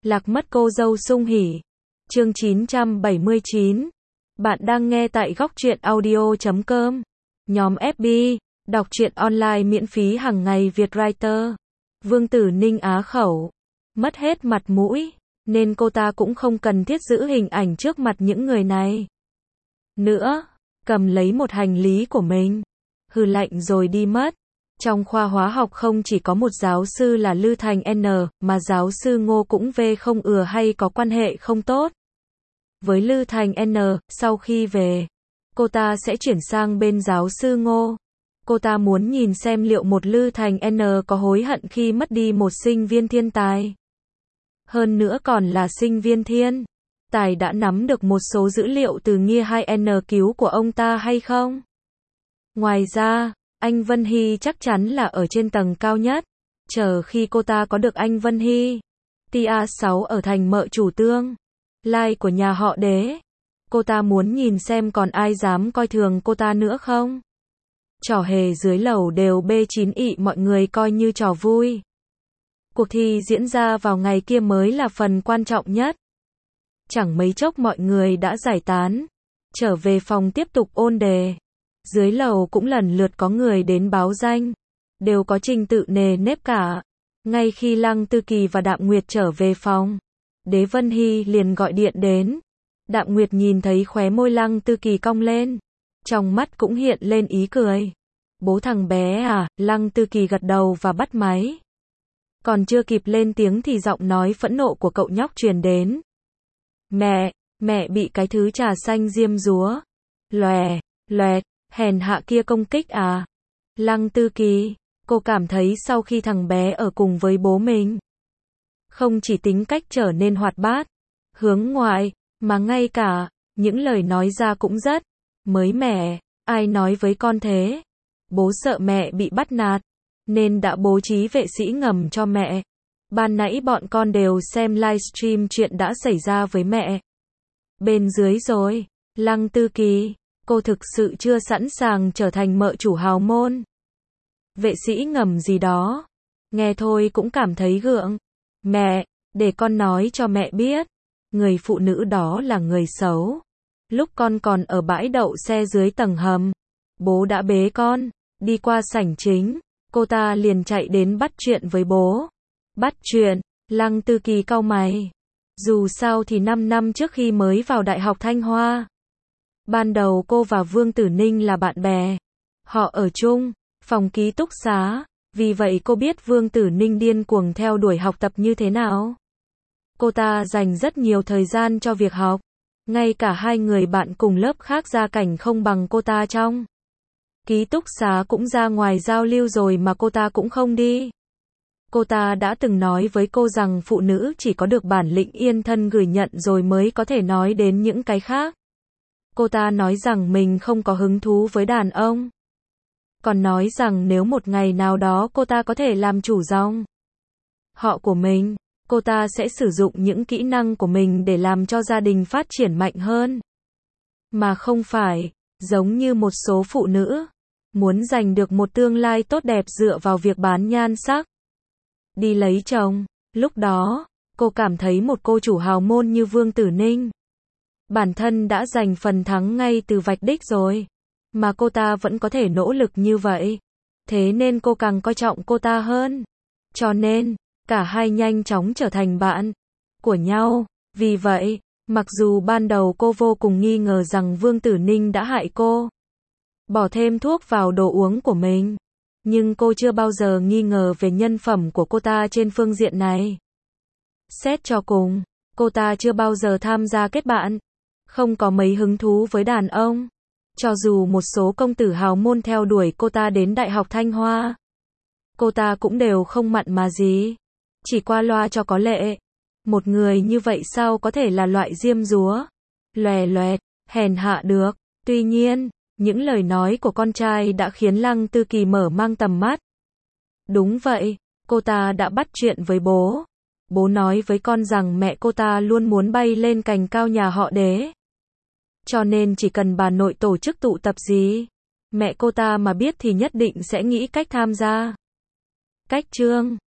Lạc mất cô dâu sung hỉ. Chương 979. Bạn đang nghe tại góc truyện audio.com. Nhóm FB, đọc truyện online miễn phí hàng ngày Việt Writer. Vương Tử Ninh á khẩu. Mất hết mặt mũi, nên cô ta cũng không cần thiết giữ hình ảnh trước mặt những người này nữa. Cầm lấy một hành lý của mình, hừ lạnh rồi đi mất. Trong khoa hóa học không chỉ có một giáo sư là Lư Thành N, mà giáo sư Ngô cũng không ưa hay có quan hệ không tốt với Lư Thành N. Sau khi về, cô ta sẽ chuyển sang bên giáo sư Ngô. Cô ta muốn nhìn xem liệu một Lư Thành N có hối hận khi mất đi một sinh viên thiên tài. Hơn nữa còn là sinh viên thiên tài đã nắm được một số dữ liệu từ Nghia 2N cứu của ông ta hay không. Ngoài ra, anh Vân Hy chắc chắn là ở trên tầng cao nhất. Chờ khi cô ta có được anh Vân Hy, Tia 6 ở thành mợ chủ tương lai của nhà họ Đế, cô ta muốn nhìn xem còn ai dám coi thường cô ta nữa không. Trò hề dưới lầu đều B9 ị mọi người coi như trò vui. Cuộc thi diễn ra vào ngày kia mới là phần quan trọng nhất. Chẳng mấy chốc mọi người đã giải tán, trở về phòng tiếp tục ôn đề. Dưới lầu cũng lần lượt có người đến báo danh, đều có trình tự nề nếp cả. Ngay khi Lăng Tư Kỳ và Đạm Nguyệt trở về phòng, Đế Vân Hy liền gọi điện đến. Đạm Nguyệt nhìn thấy khóe môi Lăng Tư Kỳ cong lên, trong mắt cũng hiện lên ý cười. Bố thằng bé à? Lăng Tư Kỳ gật đầu và bắt máy. Còn chưa kịp lên tiếng thì giọng nói phẫn nộ của cậu nhóc truyền đến. Mẹ bị cái thứ trà xanh diêm dúa loẹt, hèn hạ kia công kích à? Lăng Tư Kỳ, cô cảm thấy sau khi thằng bé ở cùng với bố mình, không chỉ tính cách trở nên hoạt bát, hướng ngoại, mà ngay cả những lời nói ra cũng rất mới mẻ. Ai nói với con thế? Bố sợ mẹ bị bắt nạt, nên đã bố trí vệ sĩ ngầm cho mẹ. Ban nãy bọn con đều xem livestream chuyện đã xảy ra với mẹ bên dưới rồi. Lăng Tư Kỳ, cô thực sự chưa sẵn sàng trở thành mợ chủ hào môn. Vệ sĩ ngầm gì đó, nghe thôi cũng cảm thấy gượng. Mẹ, để con nói cho mẹ biết, người phụ nữ đó là người xấu. Lúc con còn ở bãi đậu xe dưới tầng hầm, bố đã bế con đi qua sảnh chính, cô ta liền chạy đến bắt chuyện với bố. Bắt chuyện? Lăng Tư Kỳ cau mày. Dù sao thì 5 năm trước khi mới vào Đại học Thanh Hoa, ban đầu cô và Vương Tử Ninh là bạn bè. Họ ở chung phòng ký túc xá, vì vậy cô biết Vương Tử Ninh điên cuồng theo đuổi học tập như thế nào. Cô ta dành rất nhiều thời gian cho việc học. Ngay cả hai người bạn cùng lớp khác gia cảnh không bằng cô ta trong ký túc xá cũng ra ngoài giao lưu rồi mà cô ta cũng không đi. Cô ta đã từng nói với cô rằng phụ nữ chỉ có được bản lĩnh yên thân gửi nhận rồi mới có thể nói đến những cái khác. Cô ta nói rằng mình không có hứng thú với đàn ông. Còn nói rằng nếu một ngày nào đó cô ta có thể làm chủ dòng họ của mình, cô ta sẽ sử dụng những kỹ năng của mình để làm cho gia đình phát triển mạnh hơn. Mà không phải, giống như một số phụ nữ, muốn giành được một tương lai tốt đẹp dựa vào việc bán nhan sắc, đi lấy chồng. Lúc đó, cô cảm thấy một cô chủ hào môn như Vương Tử Ninh, bản thân đã giành phần thắng ngay từ vạch đích rồi, mà cô ta vẫn có thể nỗ lực như vậy. Thế nên cô càng coi trọng cô ta hơn. Cho nên, cả hai nhanh chóng trở thành bạn của nhau. Vì vậy, mặc dù ban đầu cô vô cùng nghi ngờ rằng Vương Tử Ninh đã hại cô, bỏ thêm thuốc vào đồ uống của mình, nhưng cô chưa bao giờ nghi ngờ về nhân phẩm của cô ta trên phương diện này. Xét cho cùng, cô ta chưa bao giờ tham gia kết bạn, không có mấy hứng thú với đàn ông. Cho dù một số công tử hào môn theo đuổi cô ta đến Đại học Thanh Hoa, cô ta cũng đều không mặn mà gì, chỉ qua loa cho có lệ. Một người như vậy sao có thể là loại diêm dúa loẹt, hèn hạ được. Tuy nhiên, những lời nói của con trai đã khiến Lăng Tư Kỳ mở mang tầm mắt. Đúng vậy, cô ta đã bắt chuyện với bố. Bố nói với con rằng mẹ cô ta luôn muốn bay lên cành cao nhà họ Đế. Cho nên chỉ cần bà nội tổ chức tụ tập gì, mẹ cô ta mà biết thì nhất định sẽ nghĩ cách tham gia. Cách chương